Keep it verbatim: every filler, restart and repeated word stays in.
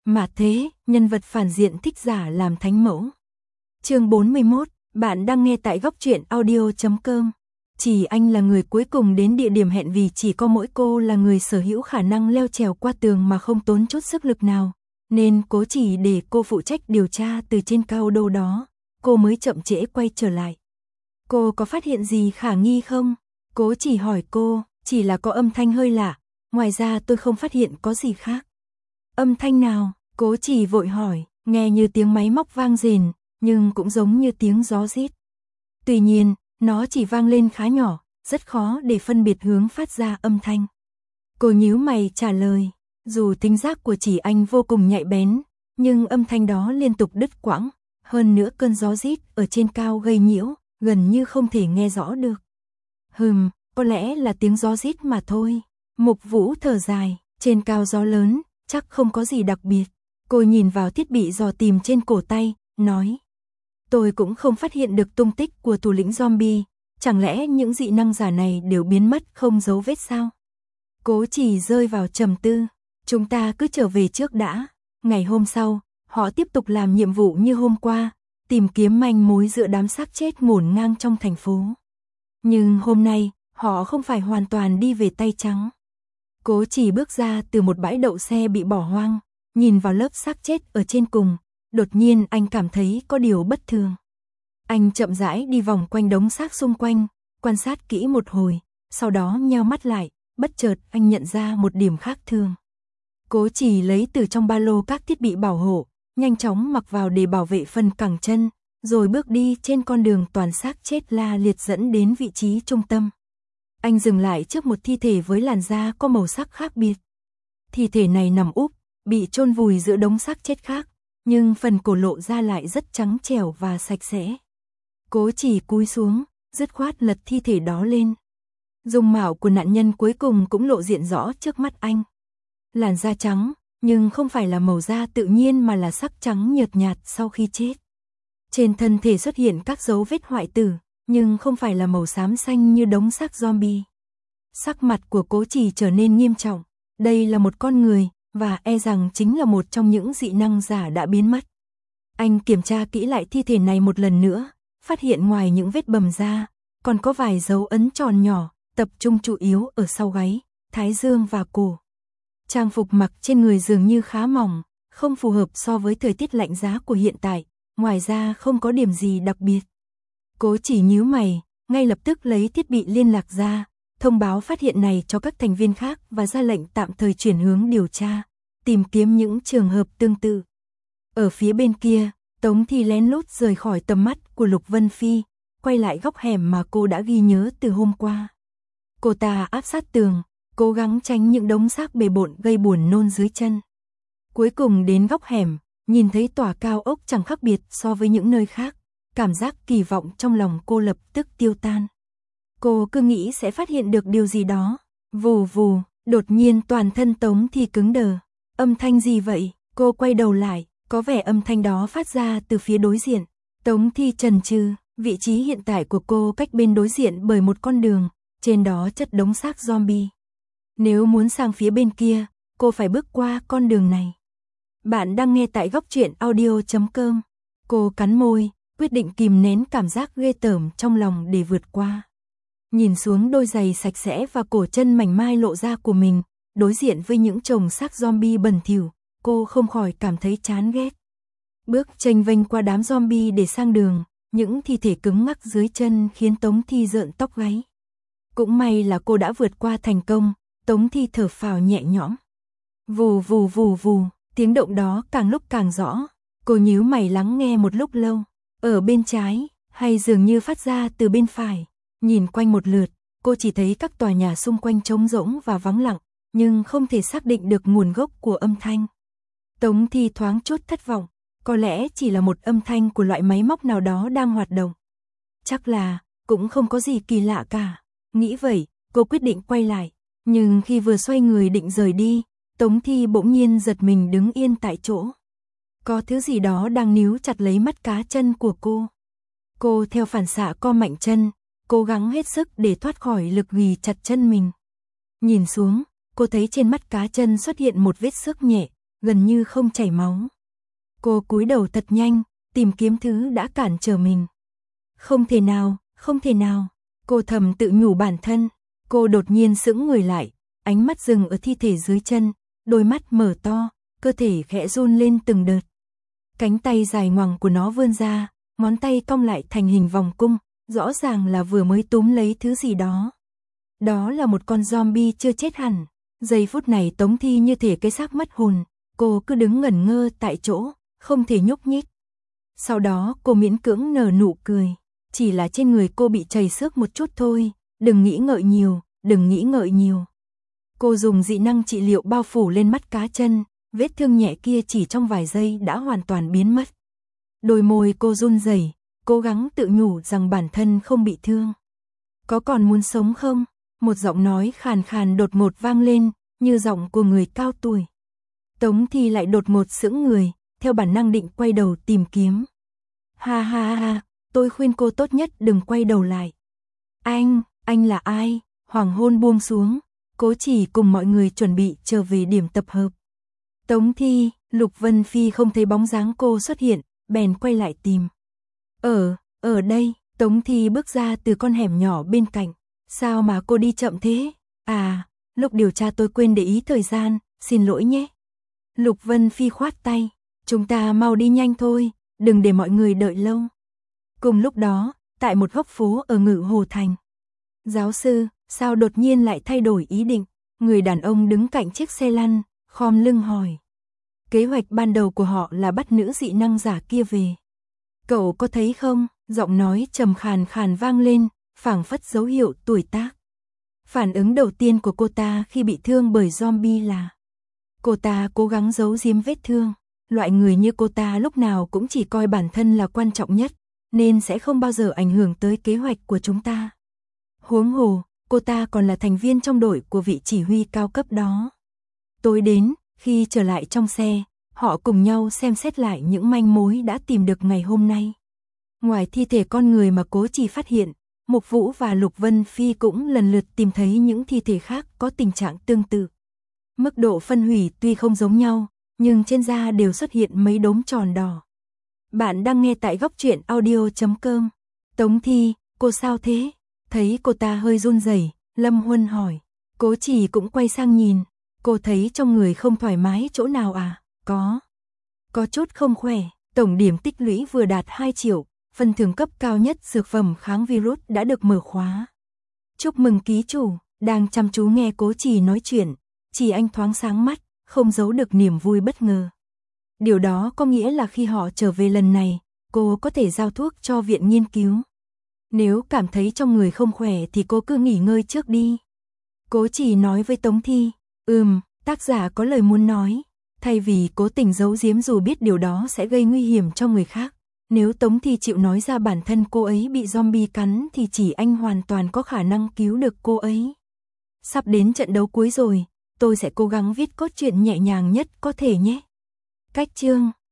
Mà thế, nhân vật phản diện thích giả làm thánh mẫu. Chương bốn mươi mốt, bạn đang nghe tại góc truyện audio chấm com. Chỉ anh là người cuối cùng đến địa điểm hẹn vì chỉ có mỗi cô là người sở hữu khả năng leo trèo qua tường mà không tốn chút sức lực nào, nên Cố Chỉ để cô phụ trách điều tra từ trên cao đâu đó, cô mới chậm trễ quay trở lại. Cô có phát hiện gì khả nghi không? Cố Chỉ hỏi cô, chỉ là có âm thanh hơi lạ, ngoài ra tôi không phát hiện có gì khác. Âm thanh nào? Cố Chỉ vội hỏi, nghe như tiếng máy móc vang rền, nhưng cũng giống như tiếng gió rít. Tuy nhiên, nó chỉ vang lên khá nhỏ, rất khó để phân biệt hướng phát ra âm thanh. Cô nhíu mày trả lời, dù thính giác của Chỉ Anh vô cùng nhạy bén, nhưng âm thanh đó liên tục đứt quãng, hơn nữa cơn gió rít ở trên cao gây nhiễu, gần như không thể nghe rõ được. Hừm, có lẽ là tiếng gió rít mà thôi. Mục Vũ thở dài, trên cao gió lớn, chắc không có gì đặc biệt. Cô nhìn vào thiết bị dò tìm trên cổ tay, nói. Tôi cũng không phát hiện được tung tích của thủ lĩnh zombie, chẳng lẽ những dị năng giả này đều biến mất không dấu vết sao? Cố Chỉ rơi vào trầm tư, chúng ta cứ trở về trước đã. Ngày hôm sau, họ tiếp tục làm nhiệm vụ như hôm qua, tìm kiếm manh mối giữa đám xác chết ngổn ngang trong thành phố. Nhưng hôm nay, họ không phải hoàn toàn đi về tay trắng. Cố Chỉ bước ra từ một bãi đậu xe bị bỏ hoang, nhìn vào lớp xác chết ở trên cùng, đột nhiên anh cảm thấy có điều bất thường. Anh chậm rãi đi vòng quanh đống xác xung quanh, quan sát kỹ một hồi, sau đó nheo mắt lại, bất chợt anh nhận ra một điểm khác thường. Cố Chỉ lấy từ trong ba lô các thiết bị bảo hộ, nhanh chóng mặc vào để bảo vệ phần cẳng chân, rồi bước đi trên con đường toàn xác chết la liệt dẫn đến vị trí trung tâm. Anh dừng lại trước một thi thể với làn da có màu sắc khác biệt. Thi thể này nằm úp, bị chôn vùi giữa đống xác chết khác, nhưng phần cổ lộ ra lại rất trắng trẻo và sạch sẽ. Cố Chỉ cúi xuống, dứt khoát lật thi thể đó lên. Dung mạo của nạn nhân cuối cùng cũng lộ diện rõ trước mắt anh. Làn da trắng, nhưng không phải là màu da tự nhiên mà là sắc trắng nhợt nhạt sau khi chết. Trên thân thể xuất hiện các dấu vết hoại tử, nhưng không phải là màu xám xanh như đống xác zombie. Sắc mặt của Cố Chỉ trở nên nghiêm trọng, đây là một con người, và e rằng chính là một trong những dị năng giả đã biến mất. Anh kiểm tra kỹ lại thi thể này một lần nữa, phát hiện ngoài những vết bầm da, còn có vài dấu ấn tròn nhỏ, tập trung chủ yếu ở sau gáy, thái dương và cổ. Trang phục mặc trên người dường như khá mỏng, không phù hợp so với thời tiết lạnh giá của hiện tại, ngoài ra không có điểm gì đặc biệt. Cố Chỉ nhíu mày, ngay lập tức lấy thiết bị liên lạc ra, thông báo phát hiện này cho các thành viên khác và ra lệnh tạm thời chuyển hướng điều tra, tìm kiếm những trường hợp tương tự. Ở phía bên kia, Tống Thi lén lút rời khỏi tầm mắt của Lục Vân Phi, quay lại góc hẻm mà cô đã ghi nhớ từ hôm qua. Cô ta áp sát tường, cố gắng tránh những đống xác bề bộn gây buồn nôn dưới chân. Cuối cùng đến góc hẻm, nhìn thấy tòa cao ốc chẳng khác biệt so với những nơi khác, cảm giác kỳ vọng trong lòng cô lập tức tiêu tan. Cô cứ nghĩ sẽ phát hiện được điều gì đó. Vù vù, đột nhiên toàn thân Tống Thi cứng đờ. Âm thanh gì vậy? Cô quay đầu lại, có vẻ âm thanh đó phát ra từ phía đối diện. Tống Thi chần chừ, vị trí hiện tại của cô cách bên đối diện bởi một con đường, trên đó chất đống xác zombie. Nếu muốn sang phía bên kia, cô phải bước qua con đường này. Bạn đang nghe tại góc truyện audio chấm com. Cô cắn môi, quyết định kìm nén cảm giác ghê tởm trong lòng để vượt qua. Nhìn xuống đôi giày sạch sẽ và cổ chân mảnh mai lộ ra của mình, đối diện với những chồng xác zombie bẩn thỉu, cô không khỏi cảm thấy chán ghét. Bước chênh vênh qua đám zombie để sang đường, những thi thể cứng ngắc dưới chân khiến Tống Thi rợn tóc gáy. Cũng may là cô đã vượt qua thành công, Tống Thi thở phào nhẹ nhõm. Vù vù vù vù, tiếng động đó càng lúc càng rõ, cô nhíu mày lắng nghe một lúc lâu. Ở bên trái, hay dường như phát ra từ bên phải. Nhìn quanh một lượt, cô chỉ thấy các tòa nhà xung quanh trống rỗng và vắng lặng, nhưng không thể xác định được nguồn gốc của âm thanh. Tống Thi thoáng chút thất vọng, có lẽ chỉ là một âm thanh của loại máy móc nào đó đang hoạt động. Chắc là, cũng không có gì kỳ lạ cả. Nghĩ vậy, cô quyết định quay lại, nhưng khi vừa xoay người định rời đi, Tống Thi bỗng nhiên giật mình đứng yên tại chỗ. Có thứ gì đó đang níu chặt lấy mắt cá chân của cô. Cô theo phản xạ co mạnh chân, cố gắng hết sức để thoát khỏi lực ghì chặt chân mình. Nhìn xuống, cô thấy trên mắt cá chân xuất hiện một vết xước nhẹ, gần như không chảy máu. Cô cúi đầu thật nhanh, tìm kiếm thứ đã cản trở mình. Không thể nào, không thể nào, cô thầm tự nhủ bản thân. Cô đột nhiên sững người lại, ánh mắt dừng ở thi thể dưới chân, đôi mắt mở to, cơ thể khẽ run lên từng đợt. Cánh tay dài ngoằng của nó vươn ra, ngón tay cong lại thành hình vòng cung, rõ ràng là vừa mới túm lấy thứ gì đó. Đó là một con zombie chưa chết hẳn. Giây phút này Tống Thi như thể cái xác mất hồn, cô cứ đứng ngẩn ngơ tại chỗ, không thể nhúc nhích. Sau đó cô miễn cưỡng nở nụ cười, chỉ là trên người cô bị chảy xước một chút thôi, đừng nghĩ ngợi nhiều, đừng nghĩ ngợi nhiều. Cô dùng dị năng trị liệu bao phủ lên mắt cá chân, vết thương nhẹ kia chỉ trong vài giây đã hoàn toàn biến mất. Đôi môi cô run rẩy, cố gắng tự nhủ rằng bản thân không bị thương. Có còn muốn sống không? Một giọng nói khàn khàn đột ngột vang lên, như giọng của người cao tuổi. Tống Thi lại đột ngột sững người, theo bản năng định quay đầu tìm kiếm. Ha ha ha, tôi khuyên cô tốt nhất đừng quay đầu lại. Anh, anh là ai? Hoàng hôn buông xuống, Cố Chỉ cùng mọi người chuẩn bị trở về điểm tập hợp. Tống Thi, Lục Vân Phi không thấy bóng dáng cô xuất hiện, bèn quay lại tìm. Ở, ở đây, Tống Thi bước ra từ con hẻm nhỏ bên cạnh. Sao mà cô đi chậm thế? À, lúc điều tra tôi quên để ý thời gian, xin lỗi nhé. Lục Vân Phi khoát tay, chúng ta mau đi nhanh thôi, đừng để mọi người đợi lâu. Cùng lúc đó, tại một góc phố ở Ngự Hồ Thành. Giáo sư, sao đột nhiên lại thay đổi ý định? Người đàn ông đứng cạnh chiếc xe lăn, khom lưng hỏi. Kế hoạch ban đầu của họ là bắt nữ dị năng giả kia về. Cậu có thấy không? Giọng nói trầm khàn khàn vang lên, phảng phất dấu hiệu tuổi tác. Phản ứng đầu tiên của cô ta khi bị thương bởi zombie là cô ta cố gắng giấu giếm vết thương. Loại người như cô ta lúc nào cũng chỉ coi bản thân là quan trọng nhất, nên sẽ không bao giờ ảnh hưởng tới kế hoạch của chúng ta. Huống hồ, cô ta còn là thành viên trong đội của vị chỉ huy cao cấp đó. Tối đến, khi trở lại trong xe, họ cùng nhau xem xét lại những manh mối đã tìm được ngày hôm nay. Ngoài thi thể con người mà Cố Chỉ phát hiện, Mục Vũ và Lục Vân Phi cũng lần lượt tìm thấy những thi thể khác có tình trạng tương tự. Mức độ phân hủy tuy không giống nhau, nhưng trên da đều xuất hiện mấy đốm tròn đỏ. Bạn đang nghe tại góc truyện audio chấm com. Tống Thi, cô sao thế? Thấy cô ta hơi run rẩy, Lâm Huân hỏi. Cố Chỉ cũng quay sang nhìn. Cô thấy trong người không thoải mái chỗ nào à? Có. Có chút không khỏe. Tổng điểm tích lũy vừa đạt hai triệu. Phần thưởng cấp cao nhất dược phẩm kháng virus đã được mở khóa. Chúc mừng ký chủ. Đang chăm chú nghe Cố Chỉ nói chuyện, Chỉ Anh thoáng sáng mắt, không giấu được niềm vui bất ngờ. Điều đó có nghĩa là khi họ trở về lần này, cô có thể giao thuốc cho viện nghiên cứu. Nếu cảm thấy trong người không khỏe thì cô cứ nghỉ ngơi trước đi. Cố Chỉ nói với Tống Thi. Ừm, tác giả có lời muốn nói. Thay vì cố tình giấu giếm dù biết điều đó sẽ gây nguy hiểm cho người khác. Nếu Tống Thi chịu nói ra bản thân cô ấy bị zombie cắn thì Chỉ Anh hoàn toàn có khả năng cứu được cô ấy. Sắp đến trận đấu cuối rồi, tôi sẽ cố gắng viết cốt truyện nhẹ nhàng nhất có thể nhé. Cách chương